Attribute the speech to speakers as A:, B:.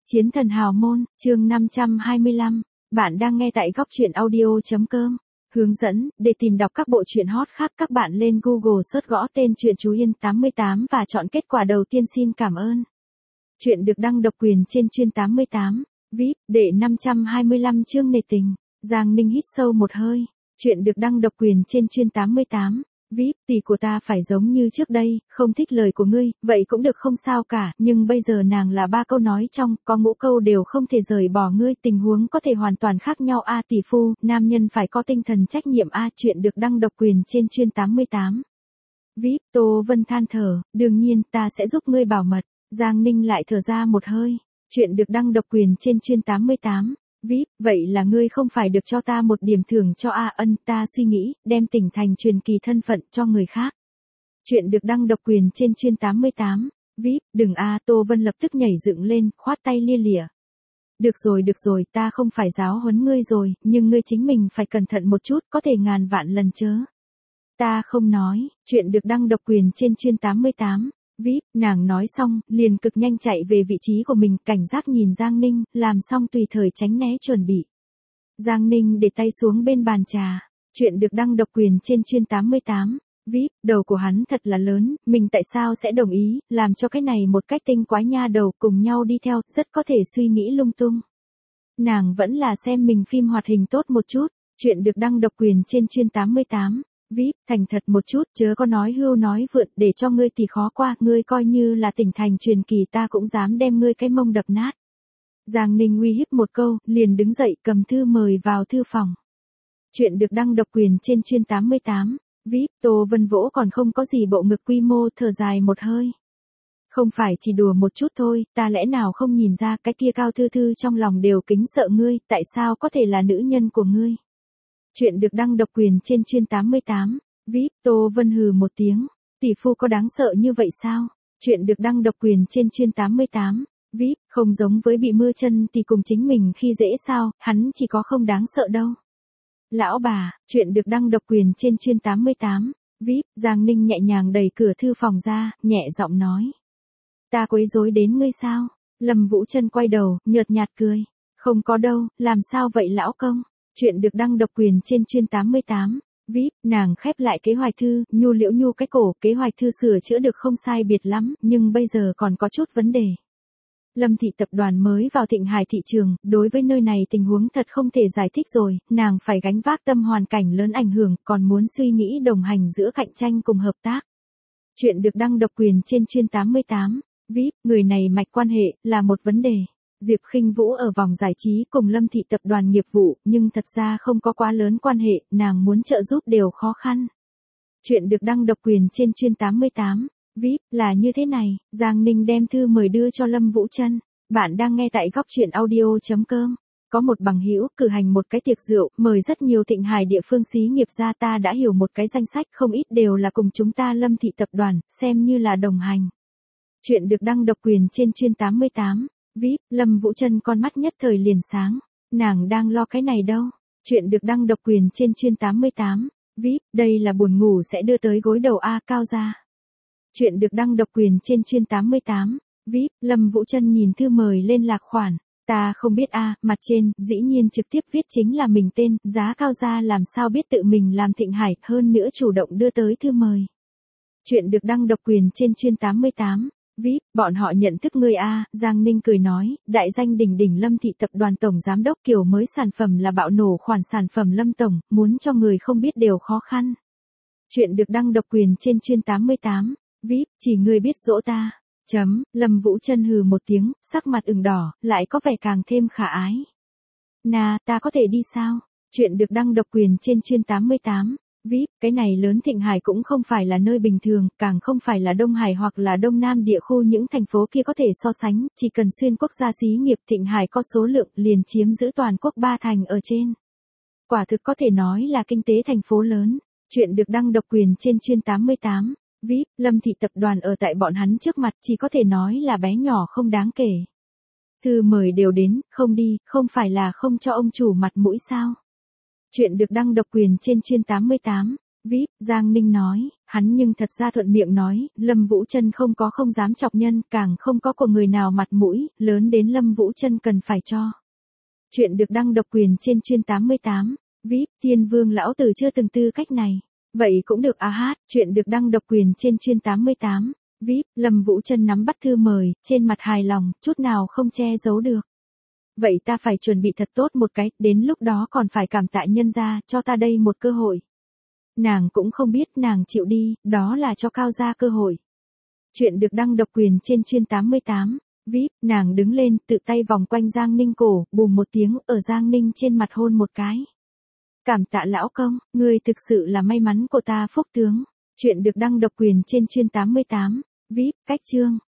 A: Chiến thần hào môn, chương 525. Bạn đang nghe tại góc truyện audio.com. Hướng dẫn, để tìm đọc các bộ truyện hot khác các bạn lên Google search gõ tên truyện Chú Yên 88 và chọn kết quả đầu tiên. Xin cảm ơn. Truyện được đăng độc quyền trên Chuyên 88. VIP, đệ 525 chương nề tình. Giang Ninh hít sâu một hơi. Truyện được đăng độc quyền trên Chuyên 88. VIP, tỷ của ta phải giống như trước đây, không thích lời của ngươi, vậy cũng được không sao cả, nhưng bây giờ nàng là 3 câu nói trong, có ngũ câu đều không thể rời bỏ ngươi, tình huống có thể hoàn toàn khác nhau a tỷ phu, nam nhân phải có tinh thần trách nhiệm a. Chuyện được đăng độc quyền trên Chuyên 88. VIP, Tô Vân than thở, đương nhiên ta sẽ giúp ngươi bảo mật. Giang Ninh lại thở ra một hơi. Chuyện được đăng độc quyền trên Chuyên 88. VIP, vậy là ngươi không phải được cho ta một điểm thưởng cho ân, ta suy nghĩ, đem tỉnh thành truyền kỳ thân phận cho người khác. Chuyện được đăng độc quyền trên Chuyên 88. VIP, đừng Tô Vân lập tức nhảy dựng lên, khoát tay lia lịa. Được rồi, ta không phải giáo huấn ngươi rồi, nhưng ngươi chính mình phải cẩn thận một chút, có thể ngàn vạn lần chớ. Ta không nói. Chuyện được đăng độc quyền trên Chuyên 88. VIP, nàng nói xong, liền cực nhanh chạy về vị trí của mình, cảnh giác nhìn Giang Ninh, làm xong tùy thời tránh né chuẩn bị. Giang Ninh để tay xuống bên bàn trà. Chuyện được đăng độc quyền trên Chuyên 88. VIP, đầu của hắn thật là lớn, mình tại sao sẽ đồng ý, làm cho cái này một cách tinh quái nha đầu cùng nhau đi theo, rất có thể suy nghĩ lung tung. Nàng vẫn là xem mình phim hoạt hình tốt một chút. Chuyện được đăng độc quyền trên Chuyên 88. VIP, thành thật một chút, chớ có nói hưu nói vượn, để cho ngươi thì khó qua, ngươi coi như là tỉnh thành truyền kỳ ta cũng dám đem ngươi cái mông đập nát. Giang Ninh uy hiếp một câu, liền đứng dậy cầm thư mời vào thư phòng. Chuyện được đăng độc quyền trên Chuyên 88. VIP, Tô Vân vỗ còn không có gì bộ ngực quy mô, thở dài một hơi. Không phải chỉ đùa một chút thôi, ta lẽ nào không nhìn ra cái kia Cao Thư Thư trong lòng đều kính sợ ngươi, tại sao có thể là nữ nhân của ngươi. Chuyện được đăng độc quyền trên Chuyên 88. VIP, Tô Vân hừ một tiếng. Tỷ phu có đáng sợ như vậy sao? Chuyện được đăng độc quyền trên Chuyên 88. VIP, không giống với bị mưa chân thì cùng chính mình khi dễ sao, hắn chỉ có không đáng sợ đâu. Lão bà, chuyện được đăng độc quyền trên Chuyên 88. VIP, Giang Ninh nhẹ nhàng đẩy cửa thư phòng ra, nhẹ giọng nói. Ta quấy rối đến ngươi sao? Lâm Vũ Trân quay đầu, nhợt nhạt cười. Không có đâu, làm sao vậy lão công? Chuyện được đăng độc quyền trên Chuyên 88. VIP, nàng khép lại kế hoạch thư, nhu liễu nhu cái cổ, kế hoạch thư sửa chữa được không sai biệt lắm, nhưng bây giờ còn có chút vấn đề. Lâm thị tập đoàn mới vào Thịnh Hải thị trường, đối với nơi này tình huống thật không thể giải thích rồi, nàng phải gánh vác tâm hoàn cảnh lớn ảnh hưởng, còn muốn suy nghĩ đồng hành giữa cạnh tranh cùng hợp tác. Chuyện được đăng độc quyền trên Chuyên 88. VIP, người này mạch quan hệ, là một vấn đề. Diệp Khinh Vũ ở vòng giải trí cùng Lâm thị tập đoàn nghiệp vụ, nhưng thật ra không có quá lớn quan hệ, nàng muốn trợ giúp đều khó khăn. Chuyện được đăng độc quyền trên Chuyên 88. VIP, là như thế này, Giang Ninh đem thư mời đưa cho Lâm Vũ Trân. Bạn đang nghe tại góc truyện audio.com. Có một bằng hữu cử hành một cái tiệc rượu, mời rất nhiều Thịnh Hải địa phương xí nghiệp ra, ta đã hiểu một cái danh sách, không ít đều là cùng chúng ta Lâm thị tập đoàn, xem như là đồng hành. Chuyện được đăng độc quyền trên Chuyên 88. VIP, Lâm Vũ Trân con mắt nhất thời liền sáng. Nàng đang lo cái này đâu. Chuyện được đăng độc quyền trên Chuyên 88. VIP, đây là buồn ngủ sẽ đưa tới gối đầu cao ra. Chuyện được đăng độc quyền trên Chuyên 88. VIP, Lâm Vũ Trân nhìn thư mời lên lạc khoản. Ta không biết mặt trên, dĩ nhiên trực tiếp viết chính là mình tên, giá cao ra làm sao biết tự mình làm Thịnh Hải, hơn nữa chủ động đưa tới thư mời. Chuyện được đăng độc quyền trên Chuyên 88. VIP, bọn họ nhận thức ngươi Giang Ninh cười nói, đại danh đỉnh đỉnh Lâm thị tập đoàn tổng giám đốc, kiểu mới sản phẩm là bạo nổ khoản sản phẩm Lâm tổng, muốn cho người không biết đều khó khăn. Chuyện được đăng độc quyền trên Chuyên 88. VIP, chỉ ngươi biết dỗ ta. Lâm Vũ Trân hừ một tiếng, sắc mặt ửng đỏ, lại có vẻ càng thêm khả ái. Ta có thể đi sao? Chuyện được đăng độc quyền trên Chuyên 88. VIP, cái này lớn Thịnh Hải cũng không phải là nơi bình thường, càng không phải là Đông Hải hoặc là Đông Nam địa khu những thành phố kia có thể so sánh, chỉ cần xuyên quốc gia xí nghiệp Thịnh Hải có số lượng liền chiếm giữ toàn quốc 3 thành ở trên. Quả thực có thể nói là kinh tế thành phố lớn. Chuyện được đăng độc quyền trên Chuyên 88. VIP, Lâm thị tập đoàn ở tại bọn hắn trước mặt chỉ có thể nói là bé nhỏ không đáng kể. Thư mời đều đến, không đi, không phải là không cho ông chủ mặt mũi sao? Chuyện được đăng độc quyền trên Chuyên 88. VIP, Giang Ninh nói, hắn nhưng thật ra thuận miệng nói, Lâm Vũ Trân không có không dám chọc nhân, càng không có của người nào mặt mũi, lớn đến Lâm Vũ Trân cần phải cho. Chuyện được đăng độc quyền trên chuyên 88. VIP, Tiên Vương lão tử chưa từng tư cách này. Vậy cũng được à hát, chuyện được đăng độc quyền trên chuyên 88. VIP, Lâm Vũ Trân nắm bắt thư mời, trên mặt hài lòng, chút nào không che giấu được. Vậy ta phải chuẩn bị thật tốt một cái, đến lúc đó còn phải cảm tạ nhân gia, cho ta đây một cơ hội. Nàng cũng không biết nàng chịu đi, đó là cho Cao gia cơ hội. Chuyện được đăng độc quyền trên chuyên 88. VIP, nàng đứng lên, tự tay vòng quanh Giang Ninh cổ, bùm một tiếng, ở Giang Ninh trên mặt hôn một cái. Cảm tạ lão công, ngươi thực sự là may mắn của ta phúc tướng. Chuyện được đăng độc quyền trên chuyên 88. VIP, cách chương.